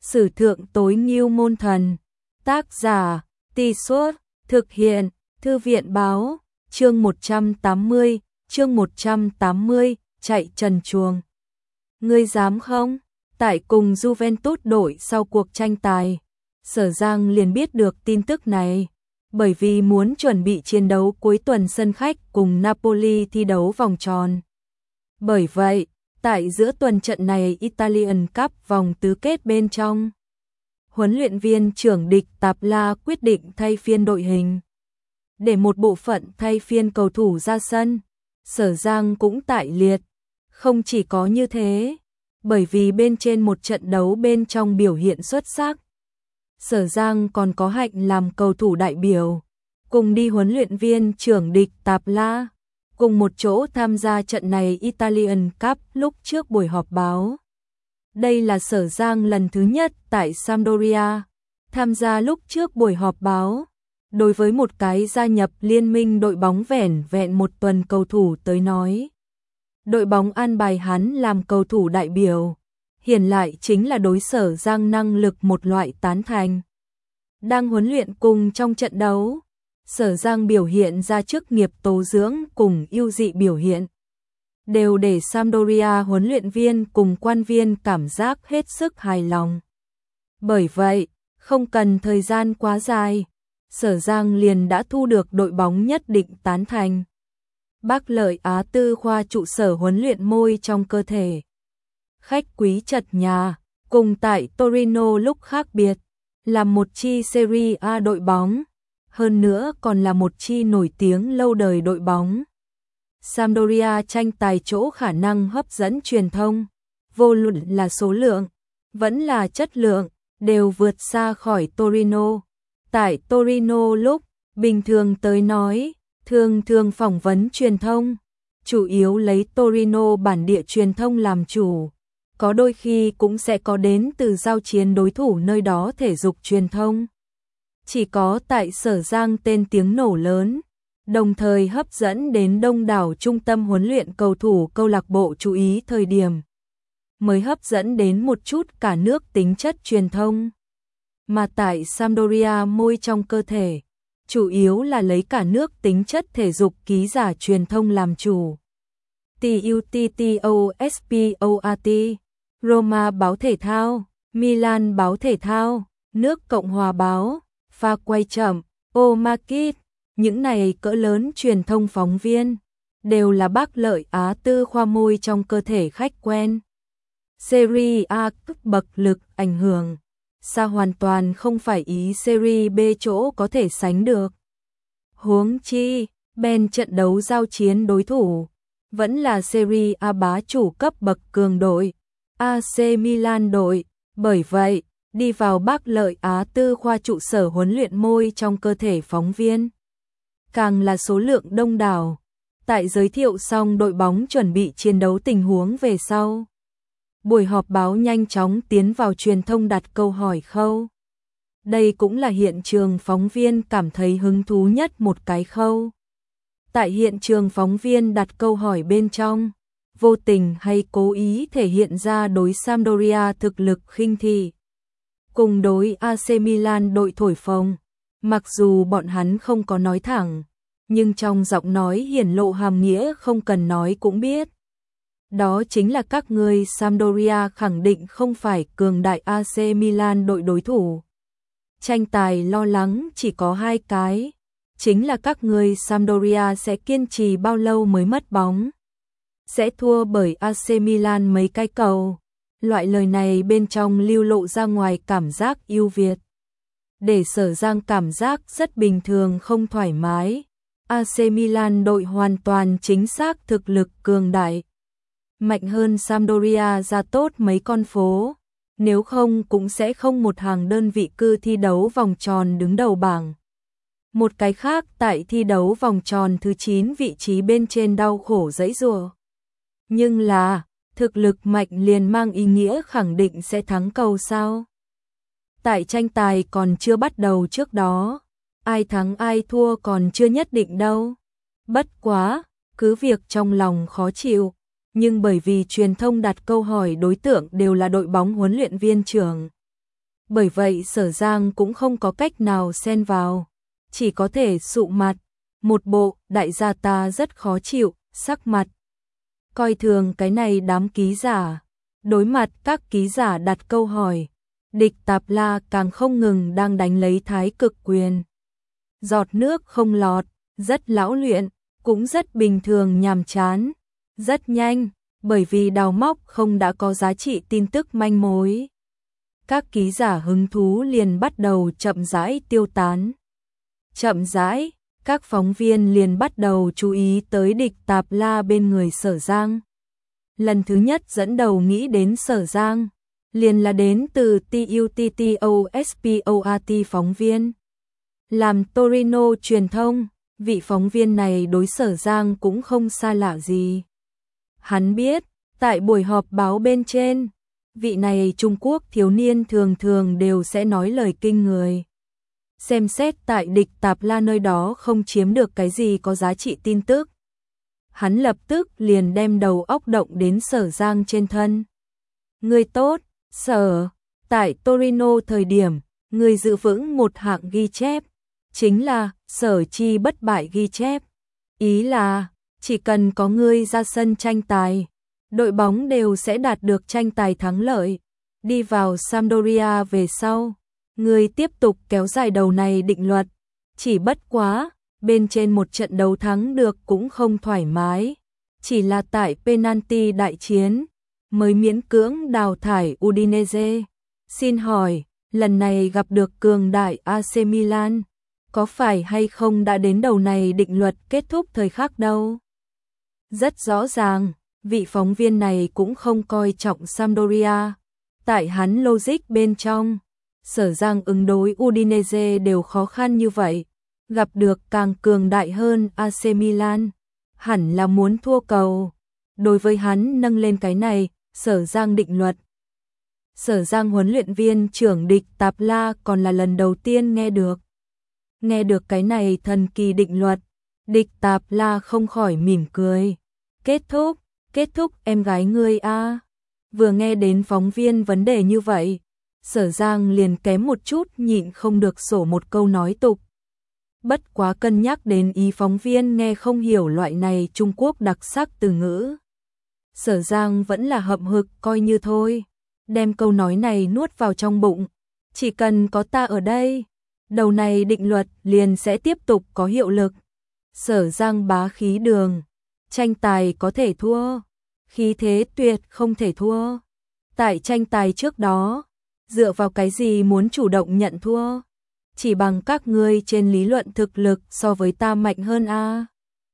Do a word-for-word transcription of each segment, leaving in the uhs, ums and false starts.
Sử thượng tối ngưu môn thần. Tác giả, Tì Suốt, thực hiện, Thư viện báo, chương một trăm tám mươi, chương một trăm tám mươi, chạy trần chuồng. Ngươi dám không? Tại cùng Juventus đội sau cuộc tranh tài, Sở Giang liền biết được tin tức này, bởi vì muốn chuẩn bị chiến đấu cuối tuần sân khách cùng Napoli thi đấu vòng tròn. Bởi vậy, tại giữa tuần trận này Italian Cup vòng tứ kết bên trong, huấn luyện viên trưởng Địch Tạp La quyết định thay phiên đội hình. Để một bộ phận thay phiên cầu thủ ra sân, Sở Giang cũng tại liệt. Không chỉ có như thế, bởi vì bên trên một trận đấu bên trong biểu hiện xuất sắc, Sở Giang còn có hạnh làm cầu thủ đại biểu, cùng đi huấn luyện viên trưởng Địch Tạp La, cùng một chỗ tham gia trận này Italian Cup lúc trước buổi họp báo. Đây là Sở Giang lần thứ nhất tại Sampdoria tham gia lúc trước buổi họp báo. Đối với một cái gia nhập liên minh đội bóng vẻn vẹn một tuần cầu thủ tới nói, đội bóng an bài hắn làm cầu thủ đại biểu, hiển lại chính là đối Sở Giang năng lực một loại tán thành. Đang huấn luyện cùng trong trận đấu, Sở Giang biểu hiện ra chức nghiệp tố dưỡng cùng ưu dị biểu hiện, đều để Sampdoria huấn luyện viên cùng quan viên cảm giác hết sức hài lòng. Bởi vậy, không cần thời gian quá dài, Sở Giang liền đã thu được đội bóng nhất định tán thành. Bác Lợi Á Tư khoa trụ sở huấn luyện môi trong cơ thể. Khách quý trật nhà, cùng tại Torino lúc khác biệt, là một chi Serie A đội bóng, hơn nữa còn là một chi nổi tiếng lâu đời đội bóng. Sampdoria tranh tài chỗ khả năng hấp dẫn truyền thông, vô luận là số lượng, vẫn là chất lượng, đều vượt xa khỏi Torino. Tại Torino lúc, bình thường tới nói, thường thường phỏng vấn truyền thông, chủ yếu lấy Torino bản địa truyền thông làm chủ, có đôi khi cũng sẽ có đến từ giao chiến đối thủ nơi đó thể dục truyền thông. Chỉ có tại Sở Giang tên tiếng nổ lớn, đồng thời hấp dẫn đến đông đảo trung tâm huấn luyện cầu thủ câu lạc bộ chú ý thời điểm, mới hấp dẫn đến một chút cả nước tính chất truyền thông. Mà tại Sampdoria môi trong cơ thể, chủ yếu là lấy cả nước tính chất thể dục ký giả truyền thông làm chủ. Tuttosport, Roma báo thể thao, Milan báo thể thao, nước Cộng hòa báo, pha quay chậm, Omakit, những này cỡ lớn truyền thông phóng viên, đều là Bác Lợi Á Tư khoa môi trong cơ thể khách quen. Serie A cấp bậc lực ảnh hưởng, sao hoàn toàn không phải ý Serie B chỗ có thể sánh được. Huống chi, bên trận đấu giao chiến đối thủ, vẫn là Serie A bá chủ cấp bậc cường đội, a xê Milan đội, bởi vậy, đi vào Bác Lợi Á Tư khoa trụ sở huấn luyện môi trong cơ thể phóng viên, càng là số lượng đông đảo. Tại giới thiệu xong đội bóng chuẩn bị chiến đấu tình huống về sau, buổi họp báo nhanh chóng tiến vào truyền thông đặt câu hỏi khâu. Đây cũng là hiện trường phóng viên cảm thấy hứng thú nhất một cái khâu. Tại hiện trường phóng viên đặt câu hỏi bên trong, vô tình hay cố ý thể hiện ra đối Sampdoria thực lực khinh thị, cùng đối a xê Milan đội thổi phồng. Mặc dù bọn hắn không có nói thẳng, nhưng trong giọng nói hiển lộ hàm nghĩa không cần nói cũng biết. Đó chính là các ngươi Sampdoria khẳng định không phải cường đại a xê Milan đội đối thủ. Tranh tài lo lắng chỉ có hai cái, chính là các ngươi Sampdoria sẽ kiên trì bao lâu mới mất bóng, sẽ thua bởi a xê Milan mấy cái cầu. Loại lời này bên trong lưu lộ ra ngoài cảm giác ưu việt, để Sở Giang cảm giác rất bình thường không thoải mái. a xê Milan đội hoàn toàn chính xác thực lực cường đại, mạnh hơn Sampdoria ra tốt mấy con phố, nếu không cũng sẽ không một hàng đơn vị cư thi đấu vòng tròn đứng đầu bảng. Một cái khác tại thi đấu vòng tròn thứ chín vị trí bên trên đau khổ giãy giụa. Nhưng là, thực lực mạnh liền mang ý nghĩa khẳng định sẽ thắng cầu sao? Tại tranh tài còn chưa bắt đầu trước đó, ai thắng ai thua còn chưa nhất định đâu. Bất quá, cứ việc trong lòng khó chịu, nhưng bởi vì truyền thông đặt câu hỏi đối tượng đều là đội bóng huấn luyện viên trưởng, bởi vậy Sở Giang cũng không có cách nào xen vào, chỉ có thể sụ mặt, một bộ đại gia ta rất khó chịu, sắc mặt. Coi thường cái này đám ký giả, đối mặt các ký giả đặt câu hỏi, Địch Tạp La càng không ngừng đang đánh lấy thái cực quyền. Giọt nước không lọt, rất lão luyện, cũng rất bình thường nhàm chán, rất nhanh, bởi vì đào móc không đã có giá trị tin tức manh mối. Các ký giả hứng thú liền bắt đầu chậm rãi tiêu tán. Chậm rãi, các phóng viên liền bắt đầu chú ý tới Địch Tạp La bên người Sở Giang. Lần thứ nhất dẫn đầu nghĩ đến Sở Giang, liền là đến từ TUTTOSPORT phóng viên. Làm Torino truyền thông, vị phóng viên này đối Sở Giang cũng không xa lạ gì. Hắn biết, tại buổi họp báo bên trên, vị này Trung Quốc thiếu niên thường thường đều sẽ nói lời kinh người. Xem xét tại Địch Tạp La nơi đó không chiếm được cái gì có giá trị tin tức. Hắn lập tức liền đem đầu óc động đến Sở Giang trên thân. Người tốt, Sở, tại Torino thời điểm, người giữ vững một hạng ghi chép, chính là Sở Chi bất bại ghi chép. Ý là, chỉ cần có ngươi ra sân tranh tài, đội bóng đều sẽ đạt được tranh tài thắng lợi. Đi vào Sampdoria về sau, ngươi tiếp tục kéo dài đầu này định luật. Chỉ bất quá, bên trên một trận đấu thắng được cũng không thoải mái. Chỉ là tại penalty đại chiến, mới miễn cưỡng đào thải Udinese. Xin hỏi, lần này gặp được cường đại a xê Milan, có phải hay không đã đến đầu này định luật kết thúc thời khắc đâu? Rất rõ ràng, vị phóng viên này cũng không coi trọng Sampdoria. Tại hắn logic bên trong, Sở Giang ứng đối Udinese đều khó khăn như vậy, gặp được càng cường đại hơn a xê Milan, hẳn là muốn thua cầu. Đối với hắn nâng lên cái này, Sở Giang định luật. Sở Giang huấn luyện viên trưởng Địch Tạp La còn là lần đầu tiên nghe được. Nghe được cái này thần kỳ định luật, Địch Tạp La không khỏi mỉm cười. Kết thúc, kết thúc em gái ngươi a. Vừa nghe đến phóng viên vấn đề như vậy, Sở Giang liền kém một chút nhịn không được sổ một câu nói tục. Bất quá cân nhắc đến ý phóng viên nghe không hiểu loại này Trung Quốc đặc sắc từ ngữ. Sở Giang vẫn là hậm hực coi như thôi, đem câu nói này nuốt vào trong bụng. Chỉ cần có ta ở đây, đầu này định luật liền sẽ tiếp tục có hiệu lực. Sở Giang bá khí đường, tranh tài có thể thua, khí thế tuyệt không thể thua. Tại tranh tài trước đó, dựa vào cái gì muốn chủ động nhận thua? Chỉ bằng các ngươi trên lý luận thực lực so với ta mạnh hơn a. À?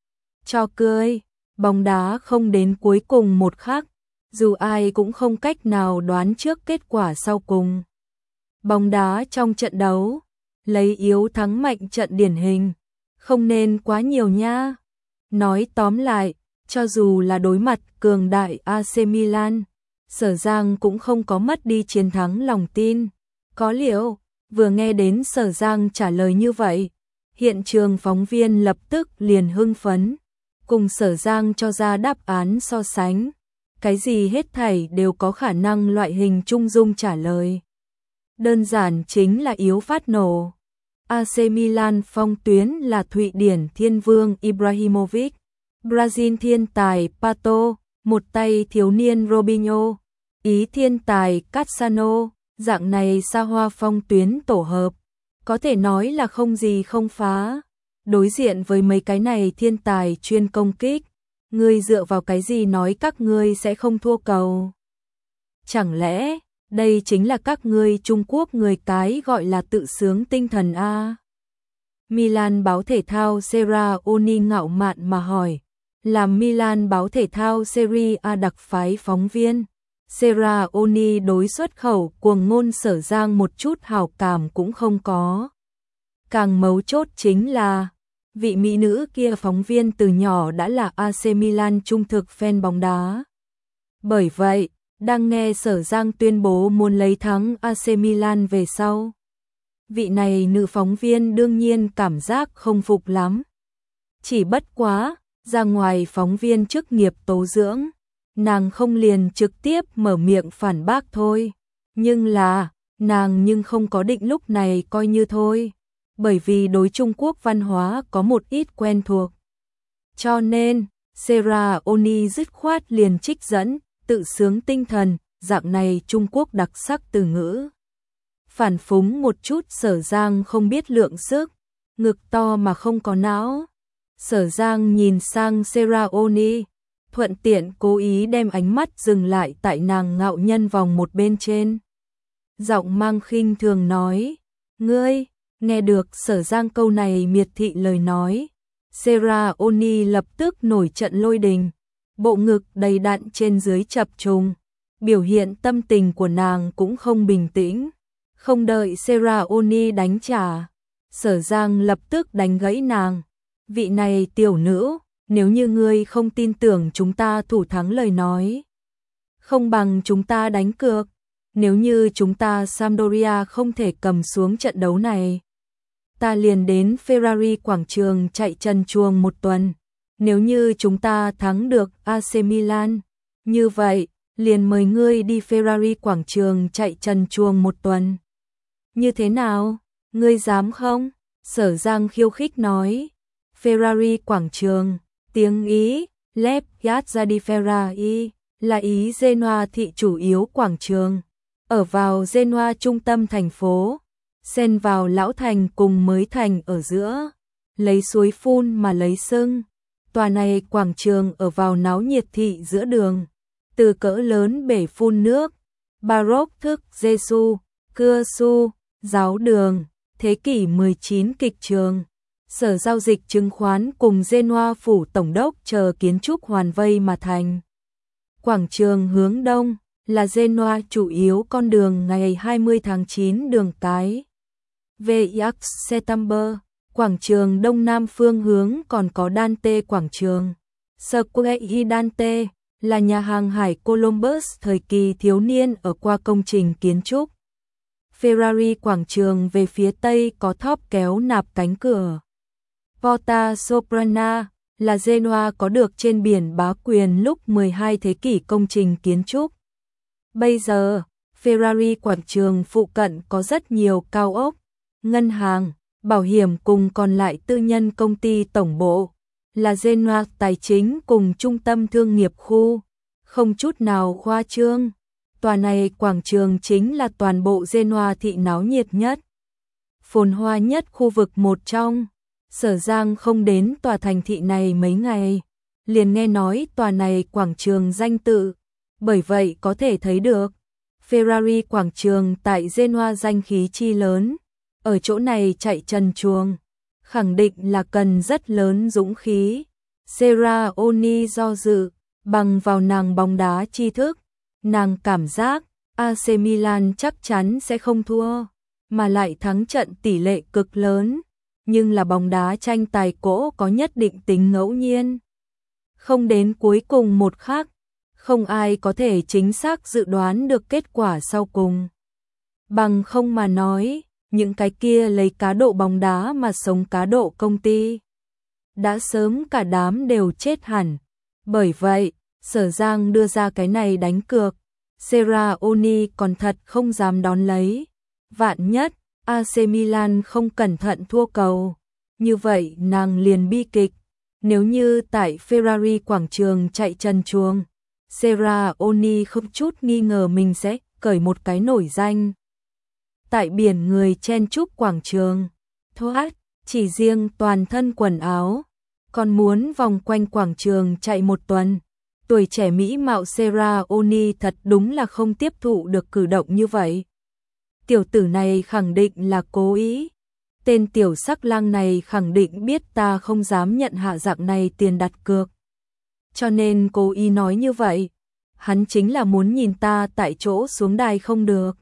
Cho cười, bóng đá không đến cuối cùng một khắc, dù ai cũng không cách nào đoán trước kết quả sau cùng. Bóng đá trong trận đấu, lấy yếu thắng mạnh trận điển hình, không nên quá nhiều nha. Nói tóm lại, cho dù là đối mặt cường đại a xê Milan, Sở Giang cũng không có mất đi chiến thắng lòng tin. Có liệu, vừa nghe đến Sở Giang trả lời như vậy, hiện trường phóng viên lập tức liền hưng phấn, cùng Sở Giang cho ra đáp án so sánh. Cái gì hết thảy đều có khả năng loại hình trung dung trả lời. Đơn giản chính là yếu phát nổ. a xê Milan phong tuyến là Thụy Điển thiên vương Ibrahimovic, Brazil thiên tài Pato, một tay thiếu niên Robinho, Ý thiên tài Cassano, dạng này xa hoa phong tuyến tổ hợp, có thể nói là không gì không phá. Đối diện với mấy cái này thiên tài chuyên công kích, ngươi dựa vào cái gì nói các ngươi sẽ không thua cầu? Chẳng lẽ, đây chính là các ngươi Trung Quốc người cái gọi là tự sướng tinh thần a? Milan báo thể thao Serraoni ngạo mạn mà hỏi, làm Milan báo thể thao Serie A đặc phái phóng viên. Serraoni đối xuất khẩu cuồng ngôn Sở Giang một chút hảo cảm cũng không có. Càng mấu chốt chính là, vị mỹ nữ kia phóng viên từ nhỏ đã là a xê Milan trung thực fan bóng đá. Bởi vậy, đang nghe Sở Giang tuyên bố muốn lấy thắng a xê Milan về sau, vị này nữ phóng viên đương nhiên cảm giác không phục lắm. Chỉ bất quá, ra ngoài phóng viên chức nghiệp tố dưỡng, nàng không liền trực tiếp mở miệng phản bác thôi. Nhưng là, nàng nhưng không có định lúc này coi như thôi, bởi vì đối Trung Quốc văn hóa có một ít quen thuộc. Cho nên, Sarah Oni dứt khoát liền trích dẫn, tự sướng tinh thần, dạng này Trung Quốc đặc sắc từ ngữ. Phản phúng một chút Sở Giang không biết lượng sức, ngực to mà không có não. Sở Giang nhìn sang Sarah Oni, thuận tiện cố ý đem ánh mắt dừng lại tại nàng ngạo nhân vòng một bên trên. Giọng mang khinh thường nói, ngươi, nghe được Sở Giang câu này miệt thị lời nói. Sarah Oni lập tức nổi trận lôi đình, bộ ngực đầy đặn trên dưới chập trùng, biểu hiện tâm tình của nàng cũng không bình tĩnh. Không đợi Sarah Oni đánh trả, Sở Giang lập tức đánh gãy nàng. Vị này tiểu nữ, nếu như ngươi không tin tưởng chúng ta thủ thắng lời nói, không bằng chúng ta đánh cược. Nếu như chúng ta Sampdoria không thể cầm xuống trận đấu này, ta liền đến Ferrari quảng trường chạy trần truồng một tuần. Nếu như chúng ta thắng được a xê Milan, như vậy, liền mời ngươi đi Ferrari quảng trường chạy trần truồng một tuần. Như thế nào? Ngươi dám không? Sở Giang khiêu khích nói. Ferrari quảng trường, tiếng Ý, Lep Piazza di Ferrari, là Ý Genoa thị chủ yếu quảng trường. Ở vào Genoa trung tâm thành phố, xen vào lão thành cùng mới thành ở giữa, lấy suối phun mà lấy sưng. Tòa này quảng trường ở vào náo nhiệt thị giữa đường, từ cỡ lớn bể phun nước, baroque thức Giêsu, cưa su, giáo đường, thế kỷ mười chín kịch trường, sở giao dịch chứng khoán cùng Genoa phủ tổng đốc chờ kiến trúc hoàn vây mà thành. Quảng trường hướng đông là Genoa chủ yếu con đường ngày hai mươi tháng chín đường cái Via Settember. Quảng trường đông nam phương hướng còn có Dante quảng trường. Square Dante là nhà hàng hải Columbus thời kỳ thiếu niên ở qua công trình kiến trúc. Ferrari quảng trường về phía tây có thóp kéo nạp cánh cửa. Porta Soprana là Genoa có được trên biển bá quyền lúc mười hai thế kỷ công trình kiến trúc. Bây giờ, Ferrari quảng trường phụ cận có rất nhiều cao ốc, ngân hàng, bảo hiểm cùng còn lại tư nhân công ty tổng bộ, là Genoa tài chính cùng trung tâm thương nghiệp khu, không chút nào khoa trương. Tòa này quảng trường chính là toàn bộ Genoa thị náo nhiệt nhất, phồn hoa nhất khu vực một trong. Sở Giang không đến tòa thành thị này mấy ngày, liền nghe nói tòa này quảng trường danh tự, bởi vậy có thể thấy được Ferrari quảng trường tại Genoa danh khí chi lớn. Ở chỗ này chạy trần truồng, khẳng định là cần rất lớn dũng khí. Sarah Oni do dự, bằng vào nàng bóng đá tri thức, nàng cảm giác a xê Milan chắc chắn sẽ không thua, mà lại thắng trận tỷ lệ cực lớn, nhưng là bóng đá tranh tài cỗ có nhất định tính ngẫu nhiên. Không đến cuối cùng một khắc, không ai có thể chính xác dự đoán được kết quả sau cùng. Bằng không mà nói, những cái kia lấy cá độ bóng đá mà sống cá độ công ty, đã sớm cả đám đều chết hẳn. Bởi vậy, Sở Giang đưa ra cái này đánh cược, Sarah Oni còn thật không dám đón lấy. Vạn nhất, a xê Milan không cẩn thận thua cầu, như vậy nàng liền bi kịch. Nếu như tại Ferrari quảng trường chạy trần truồng, Sarah Oni không chút nghi ngờ mình sẽ cởi một cái nổi danh. Tại biển người chen chúc quảng trường, thoát, chỉ riêng toàn thân quần áo, còn muốn vòng quanh quảng trường chạy một tuần. Tuổi trẻ mỹ mạo Sarah Oni thật đúng là không tiếp thụ được cử động như vậy. Tiểu tử này khẳng định là cố ý. Tên tiểu sắc lang này khẳng định biết ta không dám nhận hạ dạng này tiền đặt cược, cho nên cố ý nói như vậy. Hắn chính là muốn nhìn ta tại chỗ xuống đài không được.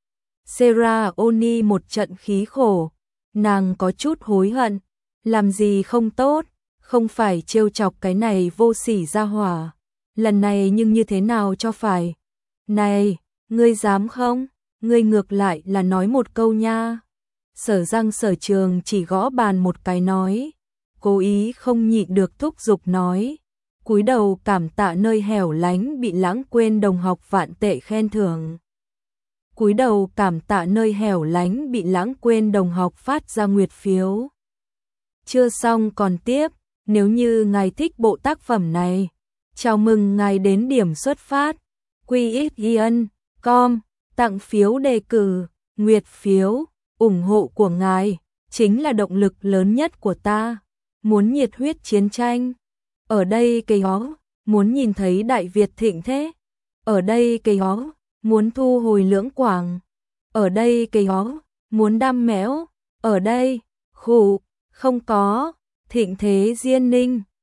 Sarah Oni một trận khí khổ, nàng có chút hối hận, làm gì không tốt, không phải trêu chọc cái này vô sỉ ra hỏa, lần này nhưng như thế nào cho phải. Này, ngươi dám không? Ngươi ngược lại là nói một câu nha. Sở Giang Sở Trường chỉ gõ bàn một cái nói, cố ý không nhịn được thúc giục nói, cúi đầu cảm tạ nơi hẻo lánh bị lãng quên đồng học vạn tệ khen thưởng. cúi đầu cảm tạ nơi hẻo lánh bị lãng quên đồng học phát ra nguyệt phiếu. Chưa xong còn tiếp, nếu như ngài thích bộ tác phẩm này, chào mừng ngài đến điểm xuất phát quy ích yên chấm com tặng phiếu đề cử, nguyệt phiếu, ủng hộ của ngài chính là động lực lớn nhất của ta. Muốn nhiệt huyết chiến tranh, ở đây cây ó, muốn nhìn thấy Đại Việt thịnh thế, ở đây cây ó, muốn thu hồi Lưỡng Quảng, ở đây cây ó, muốn đam mẽo, ở đây, khủ, không có, thịnh thế Diên Ninh.